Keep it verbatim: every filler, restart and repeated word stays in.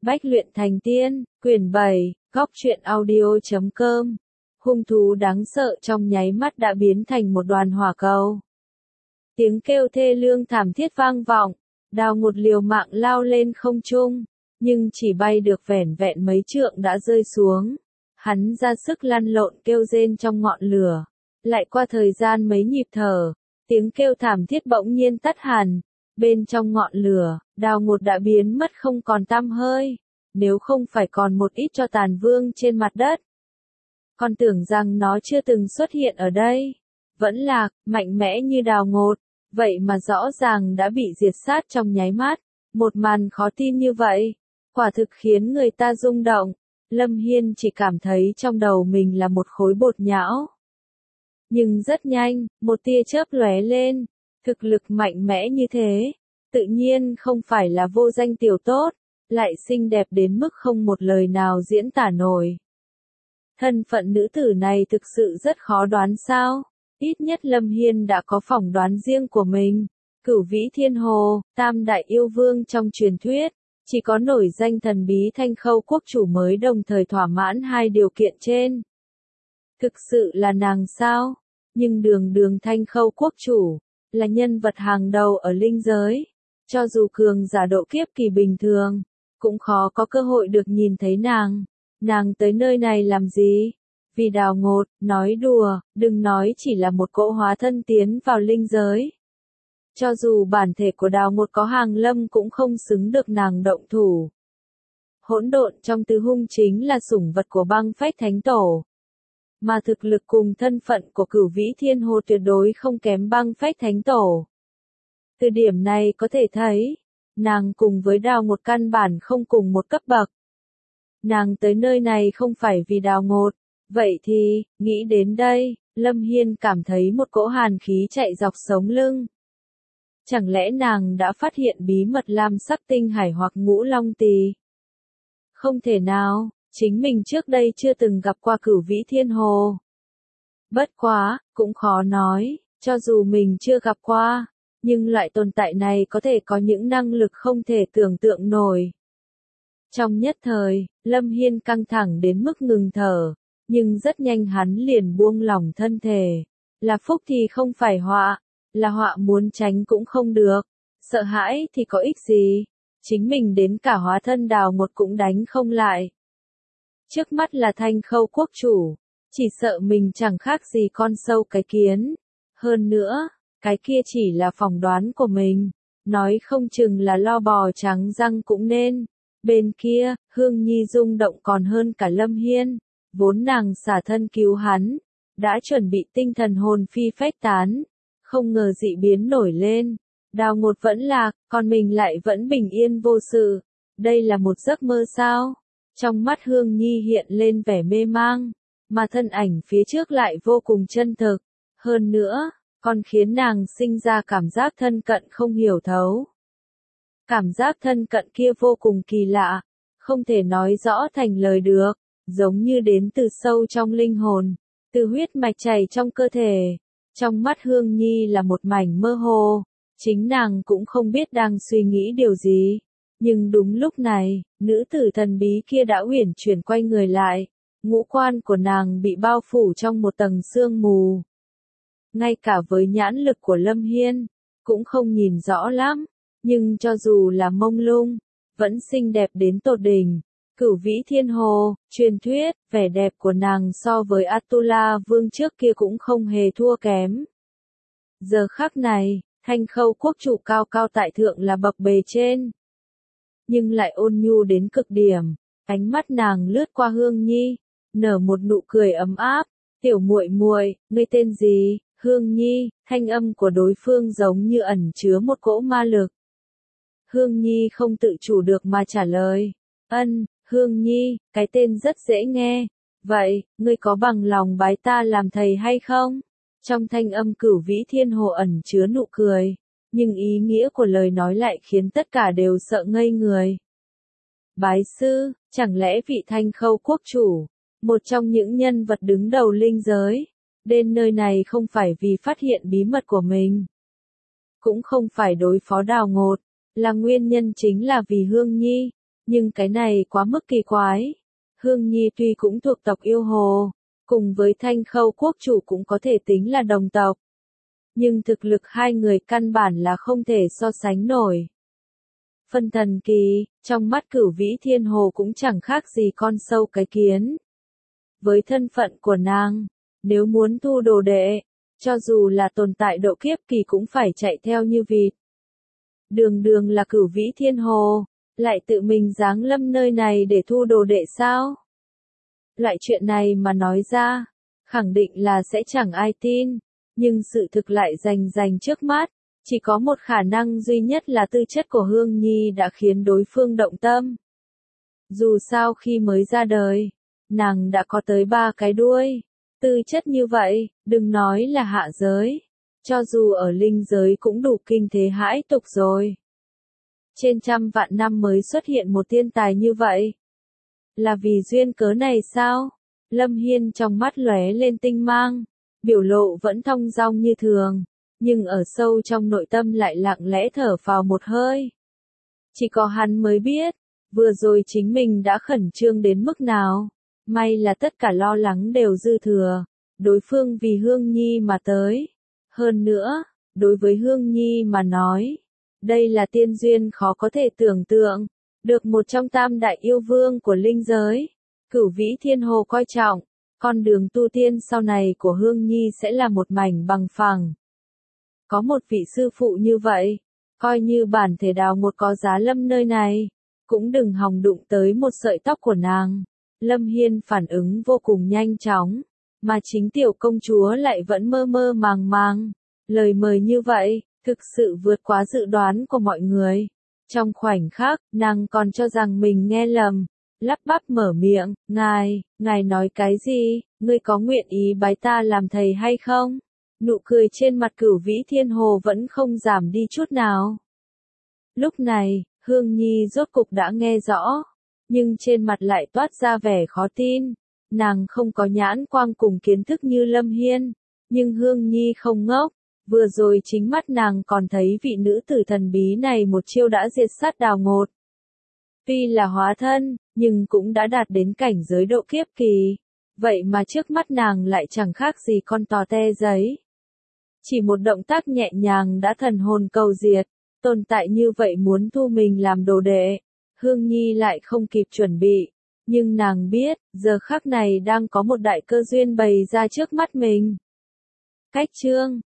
Bách luyện thành tiên, quyển bảy, góc truyện audio chấm com. Hung thú đáng sợ trong nháy mắt đã biến thành một đoàn hỏa cầu. Tiếng kêu thê lương thảm thiết vang vọng, Đào Ngột liều mạng lao lên không trung, nhưng chỉ bay được vẻn vẹn mấy trượng đã rơi xuống. Hắn ra sức lăn lộn kêu rên trong ngọn lửa. Lại qua thời gian mấy nhịp thở, tiếng kêu thảm thiết bỗng nhiên tắt hẳn. Bên trong ngọn lửa, Đào Ngột đã biến mất không còn tăm hơi, nếu không phải còn một ít tro tàn vương trên mặt đất. Con tưởng rằng nó chưa từng xuất hiện ở đây, vẫn lạc, mạnh mẽ như Đào Ngột, vậy mà rõ ràng đã bị diệt sát trong nháy mắt. Một màn khó tin như vậy, quả thực khiến người ta rung động. Lâm Hiên chỉ cảm thấy trong đầu mình là một khối bột nhão. Nhưng rất nhanh, một tia chớp lóe lên, thực lực mạnh mẽ như thế, tự nhiên không phải là vô danh tiểu tốt, lại xinh đẹp đến mức không một lời nào diễn tả nổi. Thân phận nữ tử này thực sự rất khó đoán sao, ít nhất Lâm Hiên đã có phỏng đoán riêng của mình. Cửu Vĩ Thiên Hồ, tam đại yêu vương trong truyền thuyết, chỉ có nổi danh thần bí Thanh Khâu quốc chủ mới đồng thời thỏa mãn hai điều kiện trên. Thực sự là nàng sao? Nhưng đường đường Thanh Khâu quốc chủ, là nhân vật hàng đầu ở linh giới. Cho dù cường giả độ kiếp kỳ bình thường, cũng khó có cơ hội được nhìn thấy nàng. Nàng tới nơi này làm gì? Vì Đào Ngột, nói đùa, đừng nói chỉ là một cỗ hóa thân tiến vào linh giới. Cho dù bản thể của Đào Ngột có hàng lâm cũng không xứng được nàng động thủ. Hỗn độn trong tứ hung chính là sủng vật của Băng Phách Thánh Tổ. Mà thực lực cùng thân phận của Cửu Vĩ Thiên Hồ tuyệt đối không kém Băng Phách Thánh Tổ. Từ điểm này có thể thấy, nàng cùng với Đào Ngột căn bản không cùng một cấp bậc. Nàng tới nơi này không phải vì Đào Ngột, vậy thì, nghĩ đến đây, Lâm Hiên cảm thấy một cỗ hàn khí chạy dọc sống lưng. Chẳng lẽ nàng đã phát hiện bí mật lam sắc tinh hải hoặc ngũ long tỳ? Không thể nào, chính mình trước đây chưa từng gặp qua Cửu Vĩ Thiên Hồ. Bất quá, cũng khó nói, cho dù mình chưa gặp qua, nhưng loại tồn tại này có thể có những năng lực không thể tưởng tượng nổi. Trong nhất thời, Lâm Hiên căng thẳng đến mức ngừng thở, nhưng rất nhanh hắn liền buông lỏng thân thể. Là phúc thì không phải họa, là họa muốn tránh cũng không được, sợ hãi thì có ích gì, chính mình đến cả hóa thân Đào Ngột cũng đánh không lại. Trước mắt là Thanh Khâu quốc chủ, chỉ sợ mình chẳng khác gì con sâu cái kiến. Hơn nữa, cái kia chỉ là phỏng đoán của mình, nói không chừng là lo bò trắng răng cũng nên. Bên kia, Hương Nhi rung động còn hơn cả Lâm Hiên, vốn nàng xả thân cứu hắn, đã chuẩn bị tinh thần hồn phi phách tán, không ngờ dị biến nổi lên. Đào Ngột vẫn lạc, còn mình lại vẫn bình yên vô sự. Đây là một giấc mơ sao? Trong mắt Hương Nhi hiện lên vẻ mê mang, mà thân ảnh phía trước lại vô cùng chân thực. Hơn nữa, còn khiến nàng sinh ra cảm giác thân cận không hiểu thấu. Cảm giác thân cận kia vô cùng kỳ lạ, không thể nói rõ thành lời được, giống như đến từ sâu trong linh hồn, từ huyết mạch chảy trong cơ thể. Trong mắt Hương Nhi là một mảnh mơ hồ, chính nàng cũng không biết đang suy nghĩ điều gì. Nhưng đúng lúc này, nữ tử thần bí kia đã uyển chuyển quay người lại, ngũ quan của nàng bị bao phủ trong một tầng sương mù. Ngay cả với nhãn lực của Lâm Hiên, cũng không nhìn rõ lắm, nhưng cho dù là mông lung, vẫn xinh đẹp đến tột đỉnh. Cửu Vĩ Thiên Hồ, truyền thuyết, vẻ đẹp của nàng so với Atula vương trước kia cũng không hề thua kém. Giờ khắc này, Thanh Khâu quốc chủ cao cao tại thượng là bậc bề trên, nhưng lại ôn nhu đến cực điểm. Ánh mắt nàng lướt qua Hương Nhi, nở một nụ cười ấm áp. Tiểu muội muội, ngươi tên gì? Hương Nhi. Thanh âm của đối phương giống như ẩn chứa một cỗ ma lực. Hương Nhi không tự chủ được mà trả lời. Ân, Hương Nhi, cái tên rất dễ nghe. Vậy, ngươi có bằng lòng bái ta làm thầy hay không? Trong thanh âm Cửu Vĩ Thiên Hồ ẩn chứa nụ cười, nhưng ý nghĩa của lời nói lại khiến tất cả đều sợ ngây người. Bái sư, chẳng lẽ vị Thanh Khâu quốc chủ, một trong những nhân vật đứng đầu linh giới, đến nơi này không phải vì phát hiện bí mật của mình, cũng không phải đối phó Đào Ngột, là nguyên nhân chính là vì Hương Nhi. Nhưng cái này quá mức kỳ quái. Hương Nhi tuy cũng thuộc tộc Yêu Hồ, cùng với Thanh Khâu quốc chủ cũng có thể tính là đồng tộc. Nhưng thực lực hai người căn bản là không thể so sánh nổi. Phân thần kỳ, trong mắt Cửu Vĩ Thiên Hồ cũng chẳng khác gì con sâu cái kiến. Với thân phận của nàng, nếu muốn thu đồ đệ, cho dù là tồn tại độ kiếp kỳ cũng phải chạy theo như vịt. Đường đường là Cửu Vĩ Thiên Hồ, lại tự mình giáng lâm nơi này để thu đồ đệ sao? Loại chuyện này mà nói ra, khẳng định là sẽ chẳng ai tin, nhưng sự thực lại rành rành trước mắt, chỉ có một khả năng duy nhất là tư chất của Hương Nhi đã khiến đối phương động tâm. Dù sao khi mới ra đời, nàng đã có tới ba cái đuôi, tư chất như vậy, đừng nói là hạ giới, cho dù ở linh giới cũng đủ kinh thế hãi tục rồi. Trên trăm vạn năm mới xuất hiện một thiên tài như vậy. Là vì duyên cớ này sao? Lâm Hiên trong mắt lóe lên tinh mang, biểu lộ vẫn thong dong như thường, nhưng ở sâu trong nội tâm lại lặng lẽ thở phào một hơi. Chỉ có hắn mới biết, vừa rồi chính mình đã khẩn trương đến mức nào. May là tất cả lo lắng đều dư thừa, đối phương vì Hương Nhi mà tới. Hơn nữa, đối với Hương Nhi mà nói, đây là tiên duyên khó có thể tưởng tượng, được một trong tam đại yêu vương của linh giới, Cửu Vĩ Thiên Hồ coi trọng, con đường tu tiên sau này của Hương Nhi sẽ là một mảnh bằng phẳng. Có một vị sư phụ như vậy, coi như bản thể đào một có giá lâm nơi này, cũng đừng hòng đụng tới một sợi tóc của nàng. Lâm Hiên phản ứng vô cùng nhanh chóng, mà chính tiểu công chúa lại vẫn mơ mơ màng màng. Lời mời như vậy, thực sự vượt quá dự đoán của mọi người. Trong khoảnh khắc, nàng còn cho rằng mình nghe lầm, lắp bắp mở miệng, ngài, ngài nói cái gì, ngươi có nguyện ý bái ta làm thầy hay không? Nụ cười trên mặt Cửu Vĩ Thiên Hồ vẫn không giảm đi chút nào. Lúc này, Hương Nhi rốt cục đã nghe rõ, nhưng trên mặt lại toát ra vẻ khó tin. Nàng không có nhãn quang cùng kiến thức như Lâm Hiên, nhưng Hương Nhi không ngốc. Vừa rồi chính mắt nàng còn thấy vị nữ tử thần bí này một chiêu đã diệt sát Đào Ngột. Tuy là hóa thân, nhưng cũng đã đạt đến cảnh giới độ kiếp kỳ. Vậy mà trước mắt nàng lại chẳng khác gì con tò te giấy. Chỉ một động tác nhẹ nhàng đã thần hồn cầu diệt, tồn tại như vậy muốn thu mình làm đồ đệ. Hương Nhi lại không kịp chuẩn bị, nhưng nàng biết, giờ khắc này đang có một đại cơ duyên bày ra trước mắt mình. Cách chương